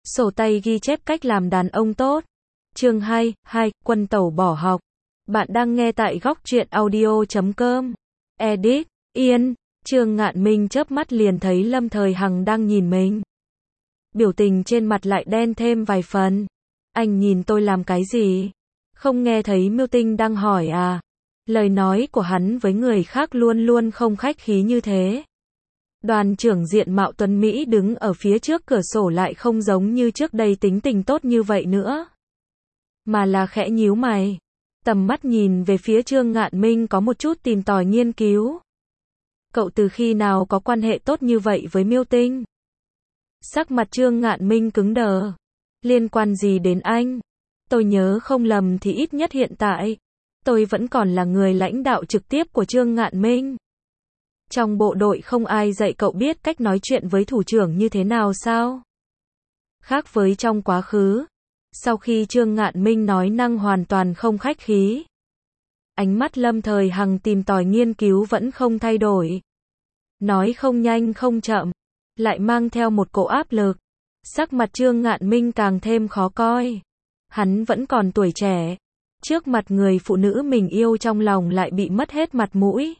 Sổ tay ghi chép cách làm đàn ông tốt. Chương 2, Quân tẩu bỏ học. Bạn đang nghe tại góc truyện audio.com. Edit, Yên. Trương Ngạn Minh chớp mắt liền thấy Lâm Thời Hằng đang nhìn mình. Biểu tình trên mặt lại đen thêm vài phần. Anh nhìn tôi làm cái gì? Không nghe thấy Miêu Tinh đang hỏi à? Lời nói của hắn với người khác luôn luôn không khách khí như thế. Đoàn trưởng diện mạo tuấn Mỹ đứng ở phía trước cửa sổ lại không giống như trước đây tính tình tốt như vậy nữa. Mà là khẽ nhíu mày. Tầm mắt nhìn về phía Trương Ngạn Minh có một chút tìm tòi nghiên cứu. Cậu từ khi nào có quan hệ tốt như vậy với Miêu Tinh? Sắc mặt Trương Ngạn Minh cứng đờ. Liên quan gì đến anh? Tôi nhớ không lầm thì ít nhất hiện tại, tôi vẫn còn là người lãnh đạo trực tiếp của Trương Ngạn Minh. Trong bộ đội không ai dạy cậu biết cách nói chuyện với thủ trưởng như thế nào sao? Khác với trong quá khứ, sau khi Trương Ngạn Minh nói năng hoàn toàn không khách khí, ánh mắt Lâm Thời Hằng tìm tòi nghiên cứu vẫn không thay đổi. Nói không nhanh không chậm, lại mang theo một cỗ áp lực. Sắc mặt Trương Ngạn Minh càng thêm khó coi. Hắn vẫn còn tuổi trẻ, trước mặt người phụ nữ mình yêu trong lòng lại bị mất hết mặt mũi.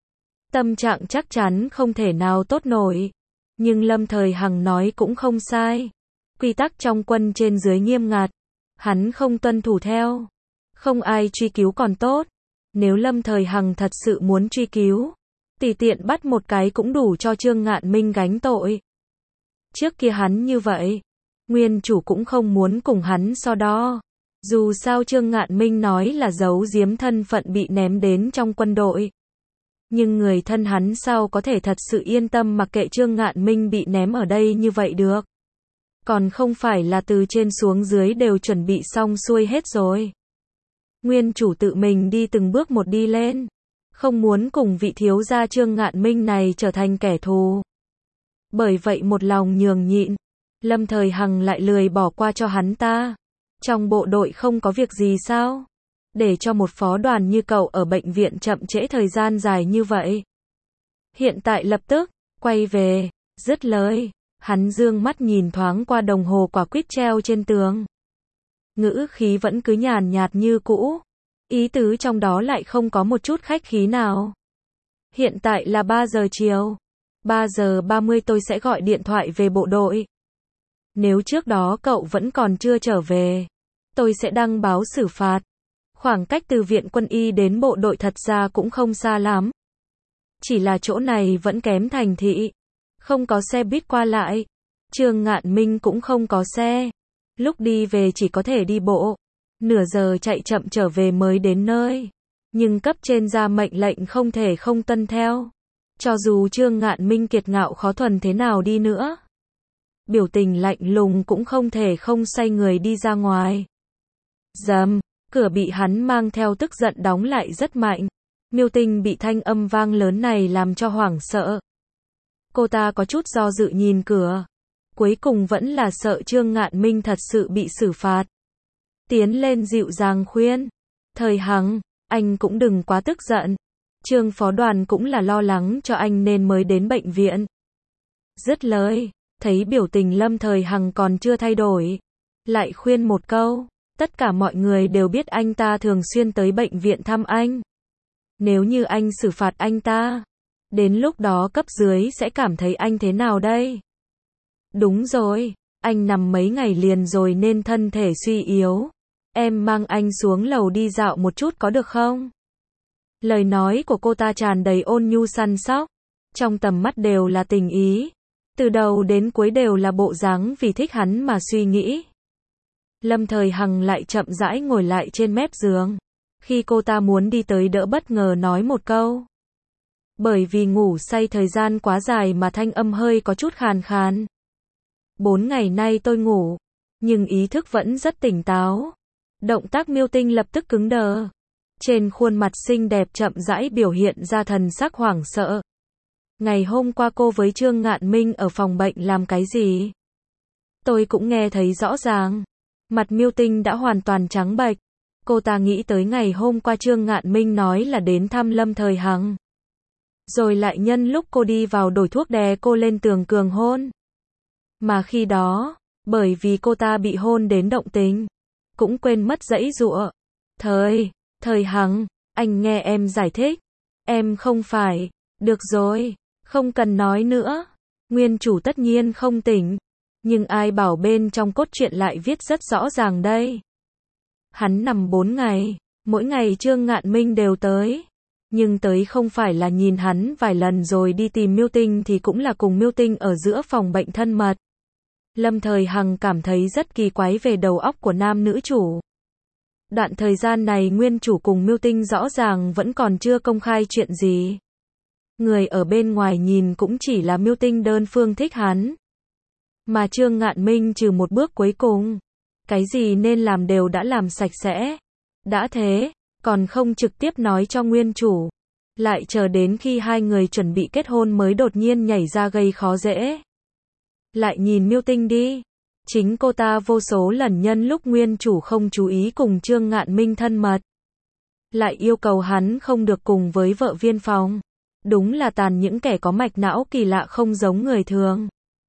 Tâm trạng chắc chắn không thể nào tốt nổi. Nhưng Lâm Thời Hằng nói cũng không sai. Quy tắc trong quân trên dưới nghiêm ngặt. Hắn không tuân thủ theo. Không ai truy cứu còn tốt. Nếu Lâm Thời Hằng thật sự muốn truy cứu, tùy tiện bắt một cái cũng đủ cho Trương Ngạn Minh gánh tội. Trước kia hắn như vậy, nguyên chủ cũng không muốn cùng hắn so đo. Dù sao Trương Ngạn Minh nói là giấu giếm thân phận bị ném đến trong quân đội. Nhưng người thân hắn sao có thể thật sự yên tâm mặc kệ Trương Ngạn Minh bị ném ở đây như vậy được. Còn không phải là từ trên xuống dưới đều chuẩn bị xong xuôi hết rồi. Nguyên chủ tự mình đi từng bước một đi lên. Không muốn cùng vị thiếu gia Trương Ngạn Minh này trở thành kẻ thù. Bởi vậy một lòng nhường nhịn, Lâm Thời Hằng lại lười bỏ qua cho hắn ta. Trong bộ đội không có việc gì sao? Để cho một phó đoàn như cậu ở bệnh viện chậm trễ thời gian dài như vậy. Hiện tại lập tức, quay về, dứt lời, hắn dương mắt nhìn thoáng qua đồng hồ quả quýt treo trên tường. Ngữ khí vẫn cứ nhàn nhạt như cũ. Ý tứ trong đó lại không có một chút khách khí nào. Hiện tại là 3 giờ chiều. 3 giờ 30 tôi sẽ gọi điện thoại về bộ đội. Nếu trước đó cậu vẫn còn chưa trở về, tôi sẽ đăng báo xử phạt. Khoảng cách từ viện quân y đến bộ đội thật ra cũng không xa lắm. Chỉ là chỗ này vẫn kém thành thị. Không có xe buýt qua lại. Trương Ngạn Minh cũng không có xe. Lúc đi về chỉ có thể đi bộ. Nửa giờ chạy chậm trở về mới đến nơi. Nhưng cấp trên ra mệnh lệnh không thể không tuân theo. Cho dù Trương Ngạn Minh kiệt ngạo khó thuần thế nào đi nữa, biểu tình lạnh lùng cũng không thể không xoay người đi ra ngoài. Rầm, cửa bị hắn mang theo tức giận đóng lại rất mạnh. Miêu Tinh bị thanh âm vang lớn này làm cho hoảng sợ. Cô ta có chút do dự nhìn cửa. Cuối cùng vẫn là sợ Trương Ngạn Minh thật sự bị xử phạt. Tiến lên dịu dàng khuyên. Thời Hằng, anh cũng đừng quá tức giận. Trương phó đoàn cũng là lo lắng cho anh nên mới đến bệnh viện. Dứt lời, thấy biểu tình Lâm Thời Hằng còn chưa thay đổi. Lại khuyên một câu, tất cả mọi người đều biết anh ta thường xuyên tới bệnh viện thăm anh. Nếu như anh xử phạt anh ta, đến lúc đó cấp dưới sẽ cảm thấy anh thế nào đây? Đúng rồi, anh nằm mấy ngày liền rồi nên thân thể suy yếu. Em mang anh xuống lầu đi dạo một chút có được không? Lời nói của cô ta tràn đầy ôn nhu săn sóc. Trong tầm mắt đều là tình ý. Từ đầu đến cuối đều là bộ dáng vì thích hắn mà suy nghĩ. Lâm Thời Hằng lại chậm rãi ngồi lại trên mép giường. Khi cô ta muốn đi tới đỡ bất ngờ nói một câu. Bởi vì ngủ say thời gian quá dài mà thanh âm hơi có chút khàn khàn. 4 ngày nay tôi ngủ, nhưng ý thức vẫn rất tỉnh táo. Động tác Miêu Tinh lập tức cứng đờ. Trên khuôn mặt xinh đẹp chậm rãi biểu hiện ra thần sắc hoảng sợ. Ngày hôm qua cô với Trương Ngạn Minh ở phòng bệnh làm cái gì? Tôi cũng nghe thấy rõ ràng. Mặt Miêu Tinh đã hoàn toàn trắng bệch. Cô ta nghĩ tới ngày hôm qua Trương Ngạn Minh nói là đến thăm Lâm Thời Hằng. Rồi lại nhân lúc cô đi vào đổi thuốc đè cô lên tường cường hôn. Mà khi đó, Bởi vì cô ta bị hôn đến động tình, cũng quên mất giãy giụa. Thời Hằng, anh nghe em giải thích. Em không phải. Được rồi, không cần nói nữa. Nguyên chủ tất nhiên không tỉnh. Nhưng ai bảo bên trong cốt truyện lại viết rất rõ ràng đây. Hắn nằm 4 ngày, mỗi ngày Trương Ngạn Minh đều tới. Nhưng tới không phải là nhìn hắn vài lần rồi đi tìm Miêu Tinh thì cũng là cùng Miêu Tinh ở giữa phòng bệnh thân mật. Lâm Thời Hằng cảm thấy rất kỳ quái về đầu óc của nam nữ chủ. Đoạn thời gian này nguyên chủ cùng Miêu Tinh rõ ràng vẫn còn chưa công khai chuyện gì. Người ở bên ngoài nhìn cũng chỉ là Miêu Tinh đơn phương thích hắn. Mà Trương Ngạn Minh trừ một bước cuối cùng. Cái gì nên làm đều đã làm sạch sẽ. Đã thế, còn không trực tiếp nói cho nguyên chủ. Lại chờ đến khi hai người chuẩn bị kết hôn mới đột nhiên nhảy ra gây khó dễ. Lại nhìn Miêu Tinh đi. Chính cô ta vô số lần nhân lúc nguyên chủ không chú ý cùng Trương Ngạn Minh thân mật. Lại yêu cầu hắn không được cùng với vợ viên phòng. Đúng là tàn những kẻ có mạch não kỳ lạ không giống người thường.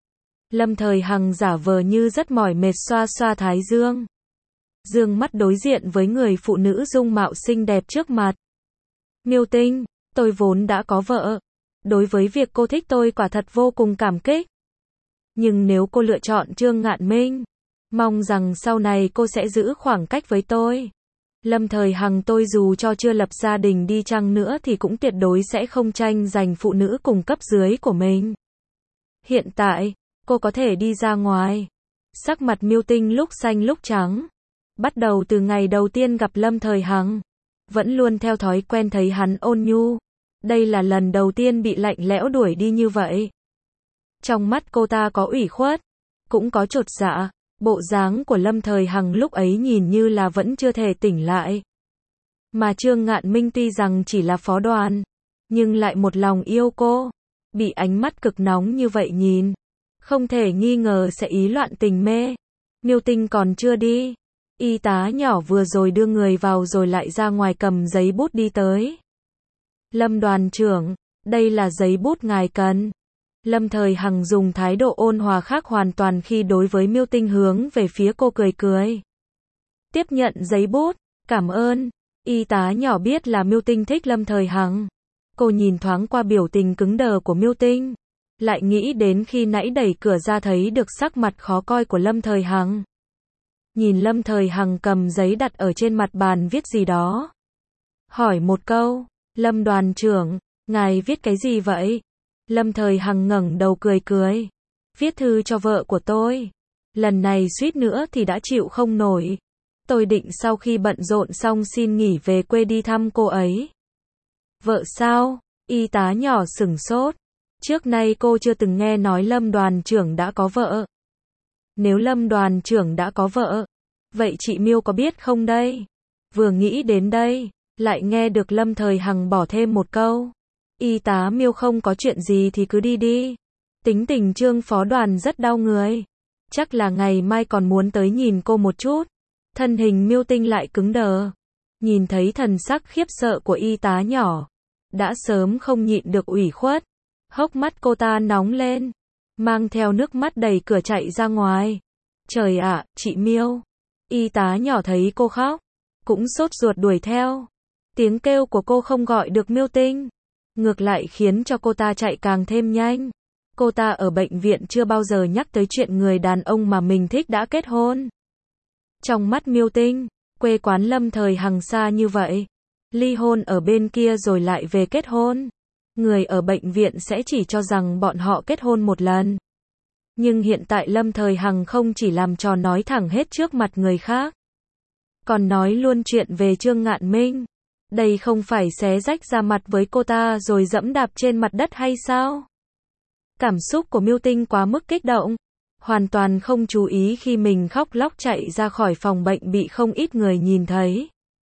Lâm Thời Hằng giả vờ như rất mỏi mệt xoa xoa thái dương. Dương mắt đối diện với người phụ nữ dung mạo xinh đẹp trước mặt. Miêu Tinh, tôi vốn đã có vợ. Đối với việc cô thích tôi quả thật vô cùng cảm kích. Nhưng nếu cô lựa chọn Trương Ngạn Minh, mong rằng sau này cô sẽ giữ khoảng cách với tôi. Lâm Thời Hằng tôi dù cho chưa lập gia đình đi chăng nữa thì cũng tuyệt đối sẽ không tranh giành phụ nữ cùng cấp dưới của mình. Hiện tại, cô có thể đi ra ngoài. Sắc mặt Miêu Tinh lúc xanh lúc trắng. Bắt đầu từ ngày đầu tiên gặp Lâm Thời Hằng, vẫn luôn theo thói quen thấy hắn ôn nhu. Đây là lần đầu tiên bị lạnh lẽo đuổi đi như vậy. Trong mắt cô ta có ủy khuất, cũng có chột dạ. Bộ dáng của Lâm Thời Hằng lúc ấy nhìn như là vẫn chưa thể tỉnh lại. Mà Trương Ngạn Minh tuy rằng chỉ là phó đoàn, nhưng lại một lòng yêu cô. Bị ánh mắt cực nóng như vậy nhìn, không thể nghi ngờ sẽ ý loạn tình mê. Miêu Tinh còn chưa đi. Y tá nhỏ vừa rồi đưa người vào rồi lại ra ngoài cầm giấy bút đi tới. Lâm đoàn trưởng, đây là giấy bút ngài cần. Lâm Thời Hằng dùng thái độ ôn hòa khác hoàn toàn khi đối với Miêu Tinh hướng về phía cô cười cười. Tiếp nhận giấy bút, cảm ơn. Y tá nhỏ biết là Miêu Tinh thích Lâm Thời Hằng. Cô nhìn thoáng qua biểu tình cứng đờ của Miêu Tinh. Lại nghĩ đến khi nãy đẩy cửa ra thấy được sắc mặt khó coi của Lâm Thời Hằng. Nhìn Lâm Thời Hằng cầm giấy đặt ở trên mặt bàn viết gì đó. Hỏi một câu, Lâm đoàn trưởng, ngài viết cái gì vậy? Lâm Thời Hằng ngẩng đầu cười cười. Viết thư cho vợ của tôi. Lần này suýt nữa thì đã chịu không nổi. Tôi định sau khi bận rộn xong xin nghỉ về quê đi thăm cô ấy. Vợ sao? Y tá nhỏ sửng sốt. Trước nay cô chưa từng nghe nói Lâm đoàn trưởng đã có vợ. Nếu Lâm đoàn trưởng đã có vợ, vậy chị Miêu có biết không đây? Vừa nghĩ đến đây, lại nghe được Lâm Thời Hằng bỏ thêm một câu. Y tá Miêu không có chuyện gì thì cứ đi đi. Tính tình Trương phó đoàn rất đau người. Chắc là ngày mai còn muốn tới nhìn cô một chút. Thân hình Miêu Tinh lại cứng đờ. Nhìn thấy thần sắc khiếp sợ của y tá nhỏ. Đã sớm không nhịn được ủy khuất. Hốc mắt cô ta nóng lên. Mang theo nước mắt đẩy cửa chạy ra ngoài. Trời ạ, chị Miêu. Y tá nhỏ thấy cô khóc. Cũng sốt ruột đuổi theo. Tiếng kêu của cô không gọi được Miêu Tinh. Ngược lại khiến cho cô ta chạy càng thêm nhanh. Cô ta ở bệnh viện chưa bao giờ nhắc tới chuyện người đàn ông mà mình thích đã kết hôn. Trong mắt Miêu Tinh, quê quán Lâm Thời Hằng xa như vậy. Ly hôn ở bên kia rồi lại về kết hôn. Người ở bệnh viện sẽ chỉ cho rằng bọn họ kết hôn một lần. Nhưng hiện tại Lâm Thời Hằng không chỉ làm trò nói thẳng hết trước mặt người khác. Còn nói luôn chuyện về Trương Ngạn Minh. Đây không phải xé rách ra mặt với cô ta rồi dẫm đạp trên mặt đất hay sao? Cảm xúc của Miêu Tinh quá mức kích động. Hoàn toàn không chú ý khi mình khóc lóc chạy ra khỏi phòng bệnh bị không ít người nhìn thấy.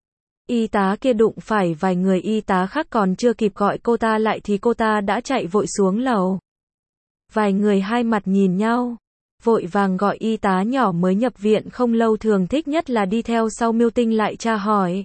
Y tá kia đụng phải vài người y tá khác còn chưa kịp gọi cô ta lại thì cô ta đã chạy vội xuống lầu. Vài người hai mặt nhìn nhau. Vội vàng gọi y tá nhỏ mới nhập viện không lâu thường thích nhất là đi theo sau Miêu Tinh lại tra hỏi.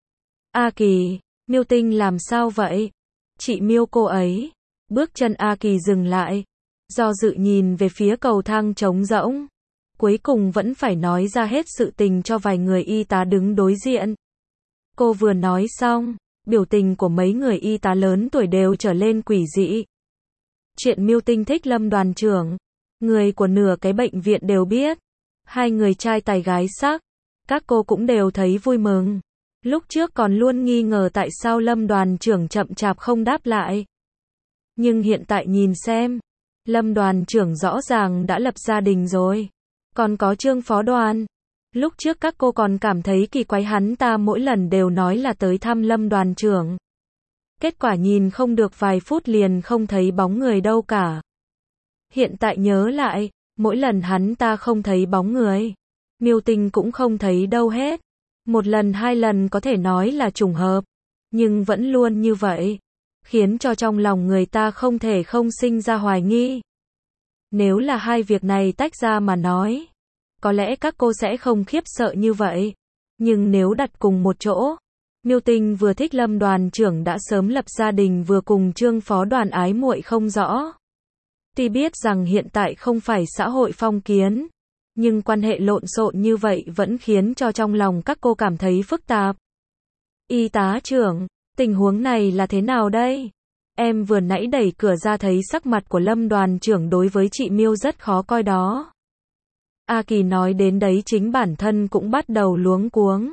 A Kỳ, Miêu Tinh làm sao vậy? Chị Miêu cô ấy. Bước chân A Kỳ dừng lại. Do dự nhìn về phía cầu thang trống rỗng. cuối cùng vẫn phải nói ra hết sự tình cho vài người y tá đứng đối diện. Cô vừa nói xong, biểu tình của mấy người y tá lớn tuổi đều trở lên quỷ dị. Chuyện Miêu Tinh thích Lâm đoàn trưởng, người của nửa cái bệnh viện đều biết. Hai người trai tài gái sắc, các cô cũng đều thấy vui mừng. Lúc trước còn luôn nghi ngờ tại sao Lâm đoàn trưởng chậm chạp không đáp lại. Nhưng hiện tại nhìn xem, Lâm đoàn trưởng rõ ràng đã lập gia đình rồi. Còn có Trương phó đoàn. Lúc trước các cô còn cảm thấy kỳ quái hắn ta mỗi lần đều nói là tới thăm Lâm đoàn trưởng. Kết quả nhìn không được vài phút liền không thấy bóng người đâu cả. Hiện tại nhớ lại, mỗi lần hắn ta không thấy bóng người, Miêu Tinh cũng không thấy đâu hết. Một lần hai lần có thể nói là trùng hợp, nhưng vẫn luôn như vậy, khiến cho trong lòng người ta không thể không sinh ra hoài nghi. Nếu là hai việc này tách ra mà nói, có lẽ các cô sẽ không khiếp sợ như vậy. Nhưng nếu đặt cùng một chỗ, Miêu Tinh vừa thích Lâm đoàn trưởng đã sớm lập gia đình vừa cùng Trương phó đoàn ái muội không rõ. Tuy biết rằng hiện tại không phải xã hội phong kiến, nhưng quan hệ lộn xộn như vậy vẫn khiến cho trong lòng các cô cảm thấy phức tạp. Y tá trưởng, tình huống này là thế nào đây? Em vừa nãy đẩy cửa ra thấy sắc mặt của Lâm đoàn trưởng đối với chị Miêu rất khó coi đó. A Kỳ nói đến đấy chính bản thân cũng bắt đầu luống cuống.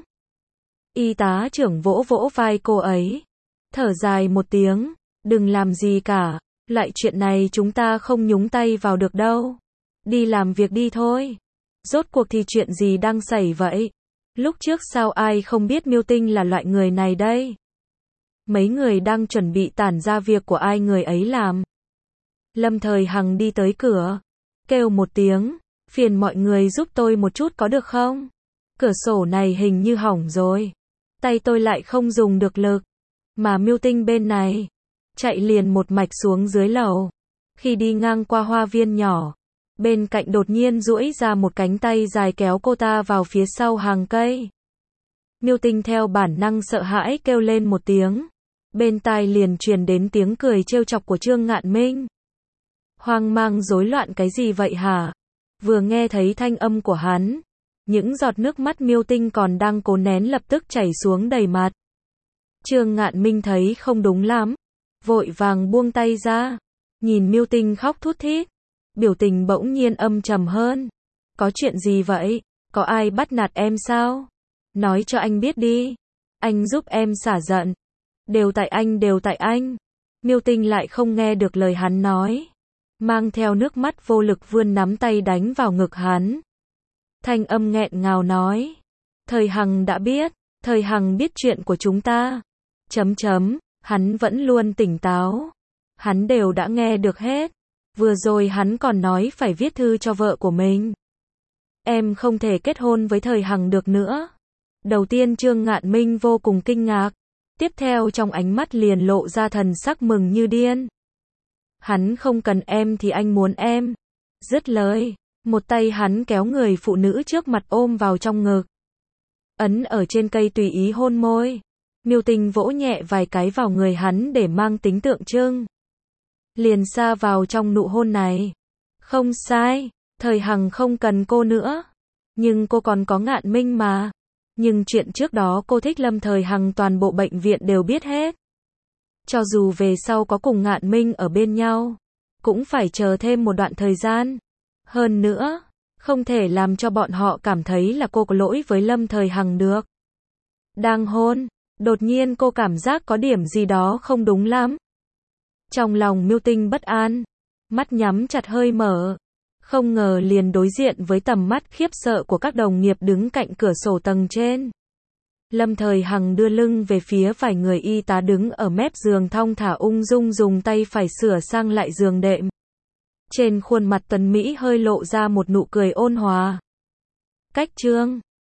Y tá trưởng vỗ vỗ vai cô ấy, thở dài một tiếng, đừng làm gì cả, loại chuyện này chúng ta không nhúng tay vào được đâu. Đi làm việc đi thôi. Rốt cuộc thì chuyện gì đang xảy vậy? Lúc trước sao ai không biết Miêu Tinh là loại người này đây? Mấy người đang chuẩn bị tản ra việc của ai người ấy làm. Lâm Thời Hằng đi tới cửa, kêu một tiếng, phiền mọi người giúp tôi một chút có được không? Cửa sổ này hình như hỏng rồi. Tay tôi lại không dùng được lực. Mà Miêu Tinh bên này, chạy liền một mạch xuống dưới lầu. Khi đi ngang qua hoa viên nhỏ, bên cạnh đột nhiên duỗi ra một cánh tay dài kéo cô ta vào phía sau hàng cây. Miêu Tinh theo bản năng sợ hãi kêu lên một tiếng. Bên tai liền truyền đến tiếng cười trêu chọc của Trương Ngạn Minh. Hoang mang rối loạn cái gì vậy hả? Vừa nghe thấy thanh âm của hắn, những giọt nước mắt Miêu Tinh còn đang cố nén lập tức chảy xuống đầy mặt. Trương Ngạn Minh thấy không đúng lắm, vội vàng buông tay ra, nhìn Miêu Tinh khóc thút thít, biểu tình bỗng nhiên âm trầm hơn. Có chuyện gì vậy? Có ai bắt nạt em sao? Nói cho anh biết đi, anh giúp em xả giận. Đều tại anh, đều tại anh. Miêu Tinh lại không nghe được lời hắn nói, mang theo nước mắt vô lực vươn nắm tay đánh vào ngực hắn. Thanh âm nghẹn ngào nói, Thời Hằng đã biết, Thời Hằng biết chuyện của chúng ta. Hắn vẫn luôn tỉnh táo. Hắn đều đã nghe được hết. Vừa rồi hắn còn nói phải viết thư cho vợ của mình. Em không thể kết hôn với Thời Hằng được nữa. Đầu tiên Trương Ngạn Minh vô cùng kinh ngạc. Tiếp theo trong ánh mắt liền lộ ra thần sắc mừng như điên. Hắn không cần em thì anh muốn em. Dứt lời, một tay hắn kéo người phụ nữ trước mặt ôm vào trong ngực. Ấn ở trên cây tùy ý hôn môi. Miêu Tinh vỗ nhẹ vài cái vào người hắn để mang tính tượng trưng. Liền sa vào trong nụ hôn này. Không sai, Thời Hằng không cần cô nữa. Nhưng cô còn có Ngạn Minh mà. Nhưng chuyện trước đó cô thích Lâm Thời Hằng toàn bộ bệnh viện đều biết hết. Cho dù về sau có cùng Ngạn Minh ở bên nhau, cũng phải chờ thêm một đoạn thời gian. Hơn nữa, không thể làm cho bọn họ cảm thấy là cô có lỗi với Lâm Thời Hằng được. Đang hôn, đột nhiên cô cảm giác có điểm gì đó không đúng lắm. Trong lòng Miêu Tinh bất an, mắt nhắm chặt hơi mở. Không ngờ liền đối diện với tầm mắt khiếp sợ của các đồng nghiệp đứng cạnh cửa sổ tầng trên. Lâm Thời Hằng đưa lưng về phía vài người y tá đứng ở mép giường thong thả ung dung dùng tay phải sửa sang lại giường đệm. Trên khuôn mặt tuấn mỹ hơi lộ ra một nụ cười ôn hòa. Cách Trương